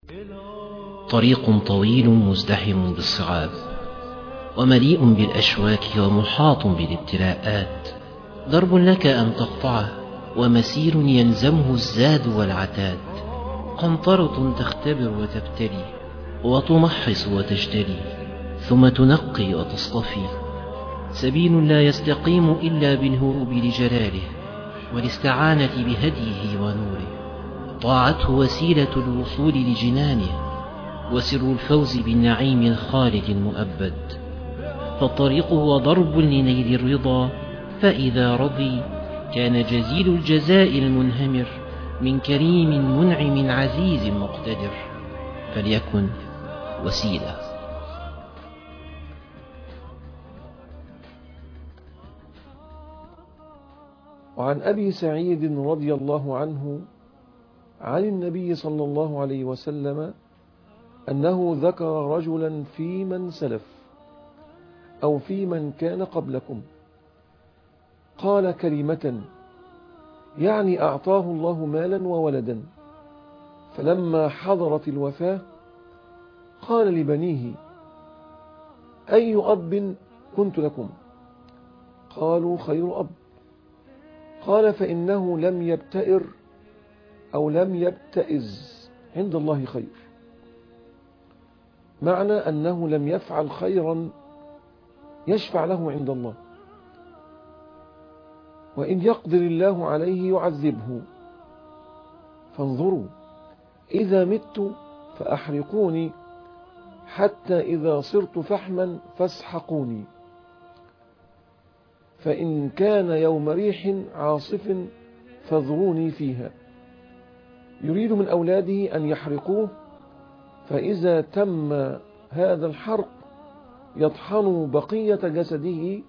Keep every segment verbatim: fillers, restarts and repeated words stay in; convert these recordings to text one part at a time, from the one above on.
طريق طويل مزدحم بالصعاب ومليء بالأشواك ومحاط بالابتلاءات، درب لك أن تقطعه ومسير يلزمه الزاد والعتاد، قنطرة تختبر وتبتلي وتمحص وتجتلي ثم تنقي وتصطفي، سبيل لا يستقيم إلا بالهروب لجلاله والاستعانة بهديه ونوره، طاعته وسيلة الوصول لجنانه وسر الفوز بالنعيم الخالد المؤبد، فالطريق هو ضرب لنيل الرضا، فإذا رضي كان جزيل الجزاء المنهمر من كريم منعم عزيز مقتدر، فليكن وسيلة. وعن أبي سعيد رضي الله عنه عن النبي صلى الله عليه وسلم أنه ذكر رجلا في من سلف أو في من كان قبلكم قال كلمة يعني أعطاه الله مالا وولدا، فلما حضرت الوفاة قال لبنيه: أي أب كنت لكم؟ قالوا: خير أب. قال: فإنه لم يبتئر أو لم يبتئز عند الله خير، معنى أنه لم يفعل خيرا يشفع له عند الله، وإن يقدر الله عليه يعذبه. فانظروا، إذا مت فأحرقوني، حتى إذا صرت فحما فاسحقوني، فإن كان يوم ريح عاصف فاذروني فيها. يريد من أولاده أن يحرقوه، فإذا تم هذا الحرق يطحن بقية جسده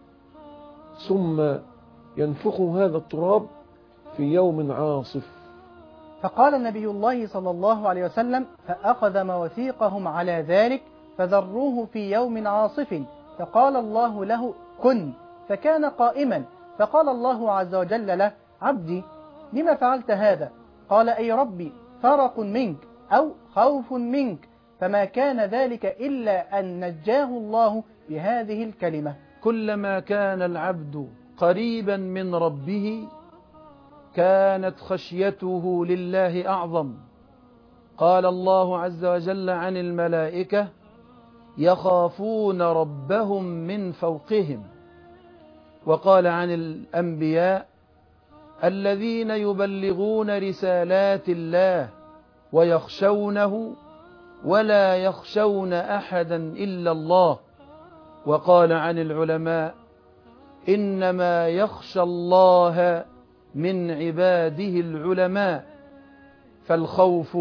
ثم ينفخ هذا التراب في يوم عاصف. فقال النبي الله صلى الله عليه وسلم: فأخذ مواثيقهم على ذلك فذروه في يوم عاصف، فقال الله له: كن، فكان قائما، فقال الله عز وجل له: عبدي لما فعلت هذا؟ قال: أي ربي، فرق منك أو خوف منك، فما كان ذلك إلا أن نجاه الله بهذه الكلمة. كلما كان العبد قريبا من ربه كانت خشيته لله أعظم. قال الله عز وجل عن الملائكة: يخافون ربهم من فوقهم. وقال عن الأنبياء: الذين يبلغون رسالات الله ويخشونه ولا يخشون أحدا إلا الله. وقال عن العلماء: إنما يخشى الله من عباده العلماء. فالخوف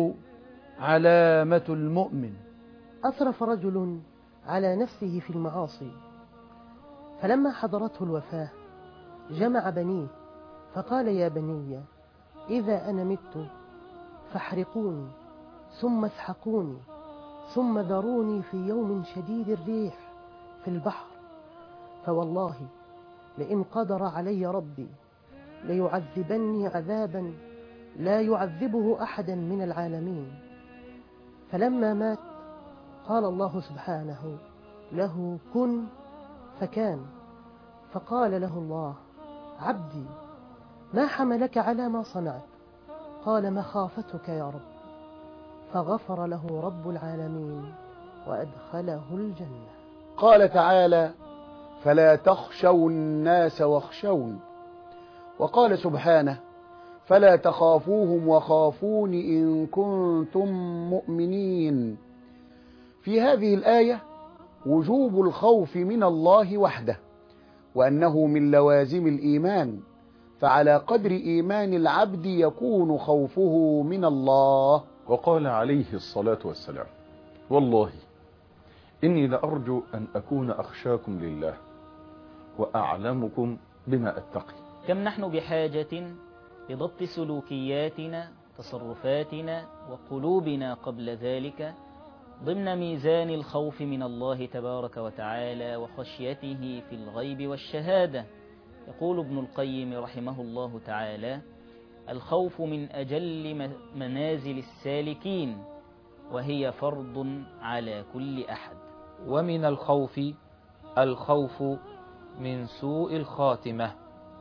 علامة المؤمن. أسرف رجل على نفسه في المعاصي، فلما حضرته الوفاة جمع بنيه فقال: يا بني، إذا أنا مت فاحرقوني ثم اسحقوني ثم ذروني في يوم شديد الريح في البحر، فوالله لئن قدر علي ربي ليعذبني عذابا لا يعذبه أحدا من العالمين. فلما مات قال الله سبحانه له: كن، فكان. فقال له الله: عبدي ما حملك على ما صنعت؟ قال: مخافتك يا رب. فغفر له رب العالمين وأدخله الجنة. قال تعالى: فلا تخشوا الناس واخشون. وقال سبحانه: فلا تخافوهم وخافون إن كنتم مؤمنين. في هذه الآية وجوب الخوف من الله وحده، وأنه من لوازم الإيمان، فعلى قدر إيمان العبد يكون خوفه من الله. وقال عليه الصلاة والسلام: والله إني لأرجو أن أكون أخشاكم لله وأعلمكم بما أتقي. كم نحن بحاجة لضبط سلوكياتنا تصرفاتنا وقلوبنا قبل ذلك ضمن ميزان الخوف من الله تبارك وتعالى وخشيته في الغيب والشهادة. يقول ابن القيم رحمه الله تعالى: الخوف من أجل منازل السالكين، وهي فرض على كل أحد. ومن الخوف الخوف من سوء الخاتمة.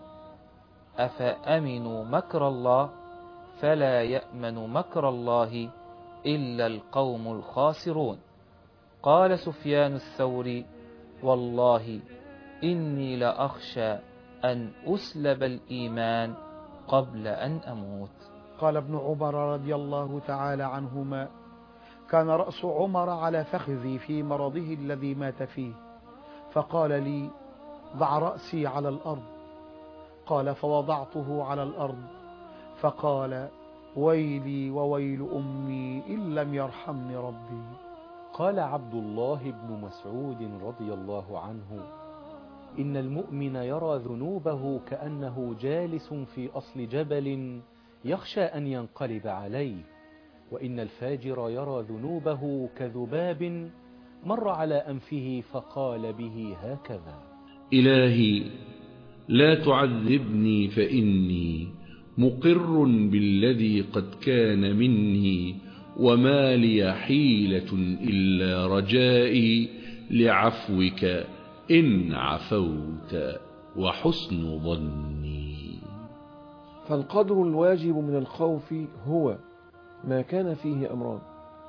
أفأمنوا مكر الله فلا يأمن مكر الله إلا القوم الخاسرون. قال سفيان الثوري: والله إني لأخشى أن أسلب الإيمان قبل أن أموت. قال ابن عمر رضي الله تعالى عنهما: كان رأس عمر على فخذي في مرضه الذي مات فيه، فقال لي: ضع رأسي على الأرض. قال: فوضعته على الأرض، فقال: ويلي وويل أمي إن لم يرحمني ربي. قال عبد الله بن مسعود رضي الله عنه: إن المؤمن يرى ذنوبه كأنه جالس في أصل جبل يخشى أن ينقلب عليه، وإن الفاجر يرى ذنوبه كذباب مر على أنفه فقال به هكذا: إلهي لا تعذبني فإني مقر بالذي قد كان مني، وما لي حيلة إلا رجائي لعفوك إن عفوت وحسن ظني. فالقدر الواجب من الخوف هو ما كان فيه أمران: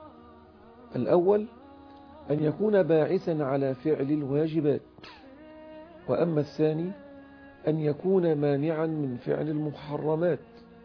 الأول أن يكون باعثا على فعل الواجبات، وأما الثاني أن يكون مانعا من فعل المحرمات.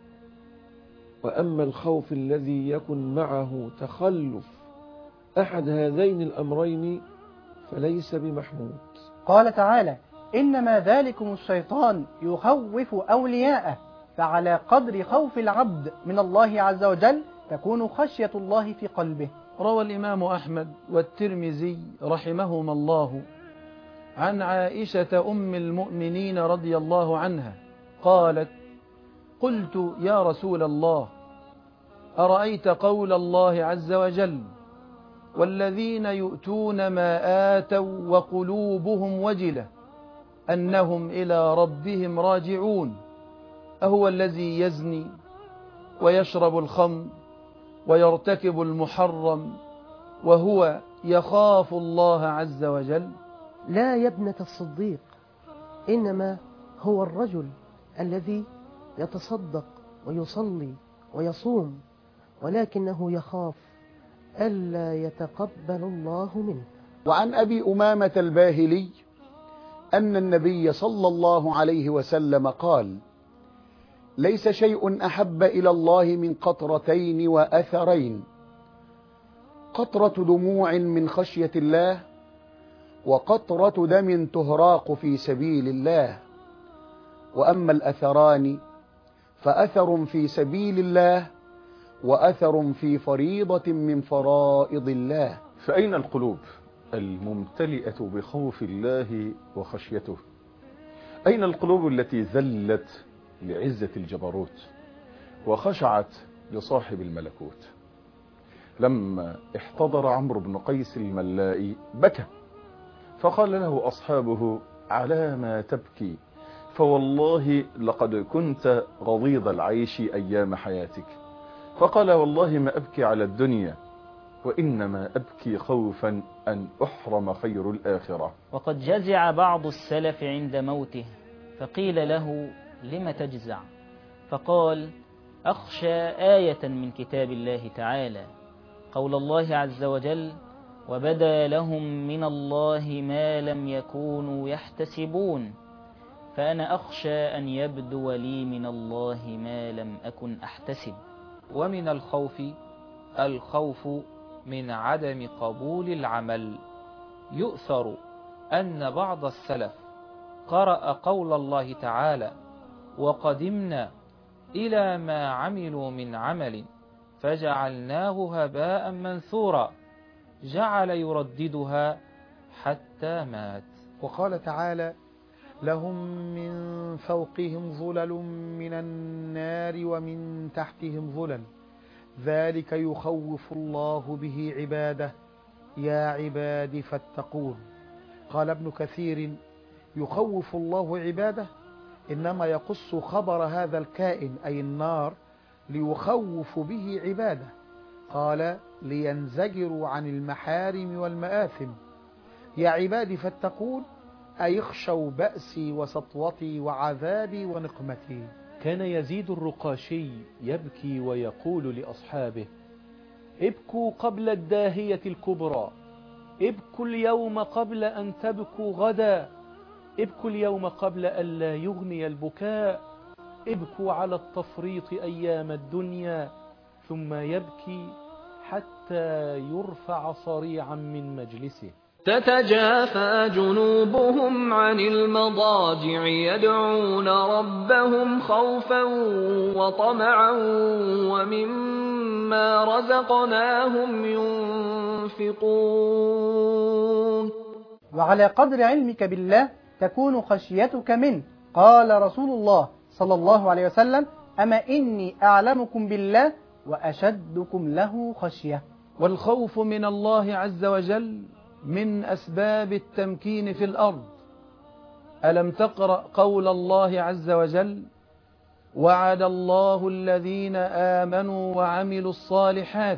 وأما الخوف الذي يكن معه تخلف أحد هذين الأمرين فليس بمحمود. قال تعالى: إنما ذلكم الشيطان يخوف أولياءه، فعلى قدر خوف العبد من الله عز وجل تكون خشية الله في قلبه. روى الإمام أحمد والترمذي رحمهما الله عن عائشة أم المؤمنين رضي الله عنها قالت: قلت يا رسول الله، أرأيت قول الله عز وجل: والذين يؤتون ما آتوا وقلوبهم وجلة أنهم إلى ربهم راجعون، أهو الذي يزني ويشرب الخمر ويرتكب المحرم وهو يخاف الله عز وجل؟ لا يا ابنة الصديق، إنما هو الرجل الذي يتصدق ويصلي ويصوم، ولكنه يخاف ألا يتقبل الله منه. وعن أبي أمامة الباهلي أن النبي صلى الله عليه وسلم قال: ليس شيء أحب إلى الله من قطرتين وأثرين: قطرة دموع من خشية الله، وقطرة دم تهراق في سبيل الله. وأما الأثران فأثر في سبيل الله، وأثر في فريضة من فرائض الله. فأين القلوب الممتلئة بخوف الله وخشيته؟ أين القلوب التي ذلت لعزة الجبروت وخشعت لصاحب الملكوت؟ لما احتضر عمرو بن قيس الملائي بكى، فقال له أصحابه: على ما تبكي؟ فوالله لقد كنت غضيض العيش أيام حياتك. فقال: والله ما أبكي على الدنيا، وإنما أبكي خوفا أن أحرم خير الآخرة. وقد جزع بعض السلف عند موته، فقيل له: لم تجزع؟ فقال: أخشى آية من كتاب الله تعالى، قول الله عز وجل: وبدا لهم من الله ما لم يكونوا يحتسبون، فأنا أخشى أن يبدو لي من الله ما لم أكن أحتسب. ومن الخوف الخوف من عدم قبول العمل. يؤثر أن بعض السلف قرأ قول الله تعالى: وقدمنا إلى ما عملوا من عمل فجعلناه هباء منثورا، جعل يرددها حتى مات. وقال تعالى: لهم من فوقهم ظلل من النار ومن تحتهم ظلل، ذلك يخوف الله به عباده، يا عباد فاتقون. قال ابن كثير: يخوف الله عباده إنما يقص خبر هذا الكائن أي النار ليخوف به عباده. قال: لينزجروا عن المحارم والمآثم. يا عبادي فاتقون، أي اخشوا بأسي وسطوتي وعذابي ونقمتي. كان يزيد الرقاشي يبكي ويقول لأصحابه: ابكوا قبل الداهية الكبرى، ابكوا اليوم قبل أن تبكوا غدا، ابكوا اليوم قبل أن لا يغني البكاء، ابكوا على التفريط أيام الدنيا. ثم يبكي حتى يرفع صريعا من مجلسه. تتجافى جنوبهم عن المضاجع يدعون ربهم خوفا وطمعا ومما رزقناهم ينفقون. وعلى قدر علمك بالله تكون خشيتك منه. قال رسول الله صلى الله عليه وسلم: أما إني أعلمكم بالله وأشدكم له خشية. والخوف من الله عز وجل من أسباب التمكين في الأرض. ألم تقرأ قول الله عز وجل: وعد الله الذين آمنوا وعملوا الصالحات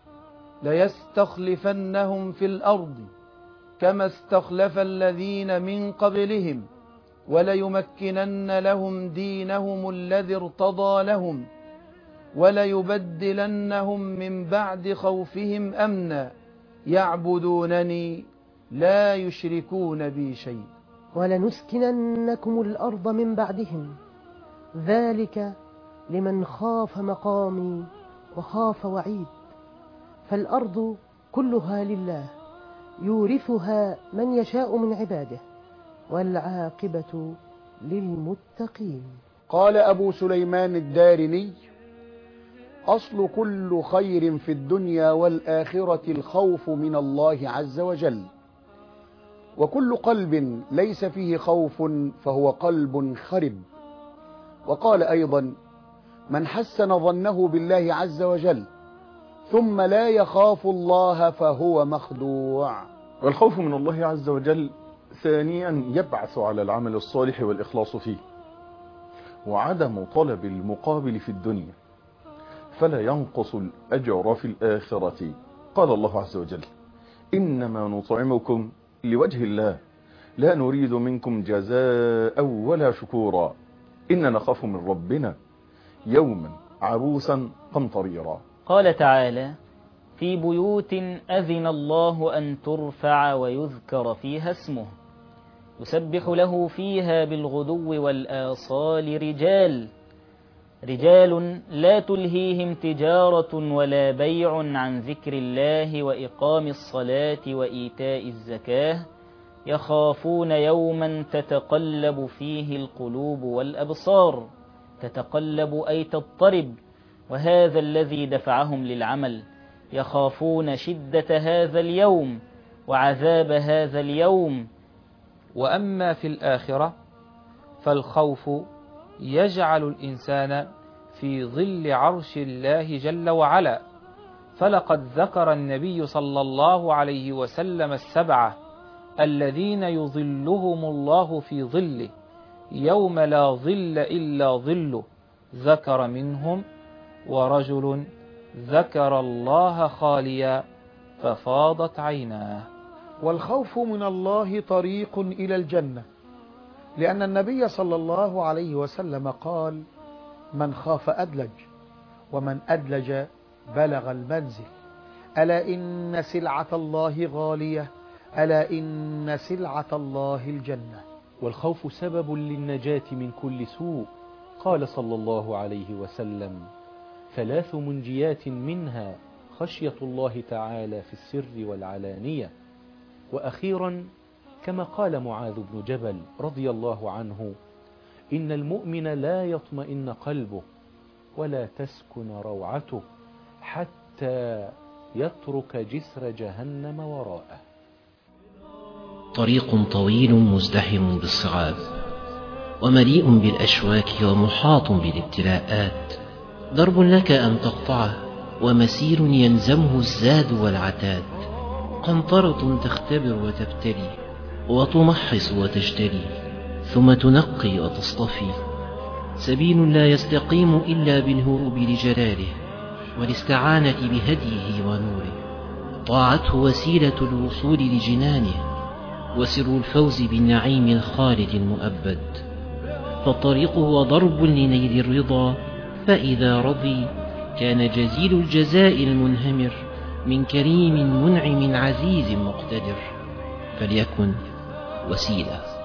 ليستخلفنهم في الأرض كما استخلف الذين من قبلهم وليمكنن لهم دينهم الذي ارتضى لهم وليبدلنهم من بعد خوفهم أمنا يعبدونني لا يشركون بي شيء ولنسكننكم الأرض من بعدهم ذلك لمن خاف مقامي وخاف وعيد. فالأرض كلها لله يورثها من يشاء من عباده والعاقبة للمتقين. قال أبو سليمان الدارمي: أصل كل خير في الدنيا والآخرة الخوف من الله عز وجل، وكل قلب ليس فيه خوف فهو قلب خرب. وقال أيضا: من حسن ظنه بالله عز وجل ثم لا يخاف الله فهو مخدوع. والخوف من الله عز وجل ثانيا يبعث على العمل الصالح والإخلاص فيه، وعدم طلب المقابل في الدنيا فلا ينقص الأجر في الآخرة. قال الله عز وجل: إنما نطعمكم لوجه الله لا نريد منكم جزاء ولا شكورا إننا نخاف من ربنا يوما عبوسا قمطريرا. قال تعالى: في بيوت أذن الله أن ترفع ويذكر فيها اسمه يسبح له فيها بالغدو والآصال رجال رجال لا تلهيهم تجارة ولا بيع عن ذكر الله وإقام الصلاة وإيتاء الزكاة يخافون يوما تتقلب فيه القلوب والأبصار. تتقلب أي تضطرب، وهذا الذي دفعهم للعمل. يخافون شدة هذا اليوم وعذاب هذا اليوم. وأما في الآخرة فالخوف يجعل الإنسان في ظل عرش الله جل وعلا، فلقد ذكر النبي صلى الله عليه وسلم السبعة الذين يظلهم الله في ظله يوم لا ظل إلا ظله. ذكر منهم: ورجل ذكر الله خاليا ففاضت عيناه. والخوف من الله طريق إلى الجنة، لأن النبي صلى الله عليه وسلم قال: من خاف أدلج، ومن أدلج بلغ المنزل. ألا إن سلعة الله غالية، ألا إن سلعة الله الجنة. والخوف سبب للنجاة من كل سوء. قال صلى الله عليه وسلم: ثلاث منجيات منها خشية الله تعالى في السر والعلانية. وأخيرا كما قال معاذ بن جبل رضي الله عنه: إن المؤمن لا يطمئن قلبه ولا تسكن روعته حتى يترك جسر جهنم وراءه. طريق طويل مزدحم بالصعاب ومليء بالأشواك ومحاط بالابتلاءات، درب لك أن تقطعه ومسير يلزمه الزاد والعتاد، قنطرة تختبر وتبتلي وتمحص وتجتلي ثم تنقي وتصطفي، سبيل لا يستقيم إلا بالهروب لجلاله والاستعانة بهديه ونوره. طاعته وسيلة الوصول لجنانه وسر الفوز بالنعيم الخالد المؤبد. فالطريق هو ضرب لنيل الرضا، فإذا رضي كان جزيل الجزاء المنهمر من كريم منعم عزيز مقتدر، فليكن وسيلة.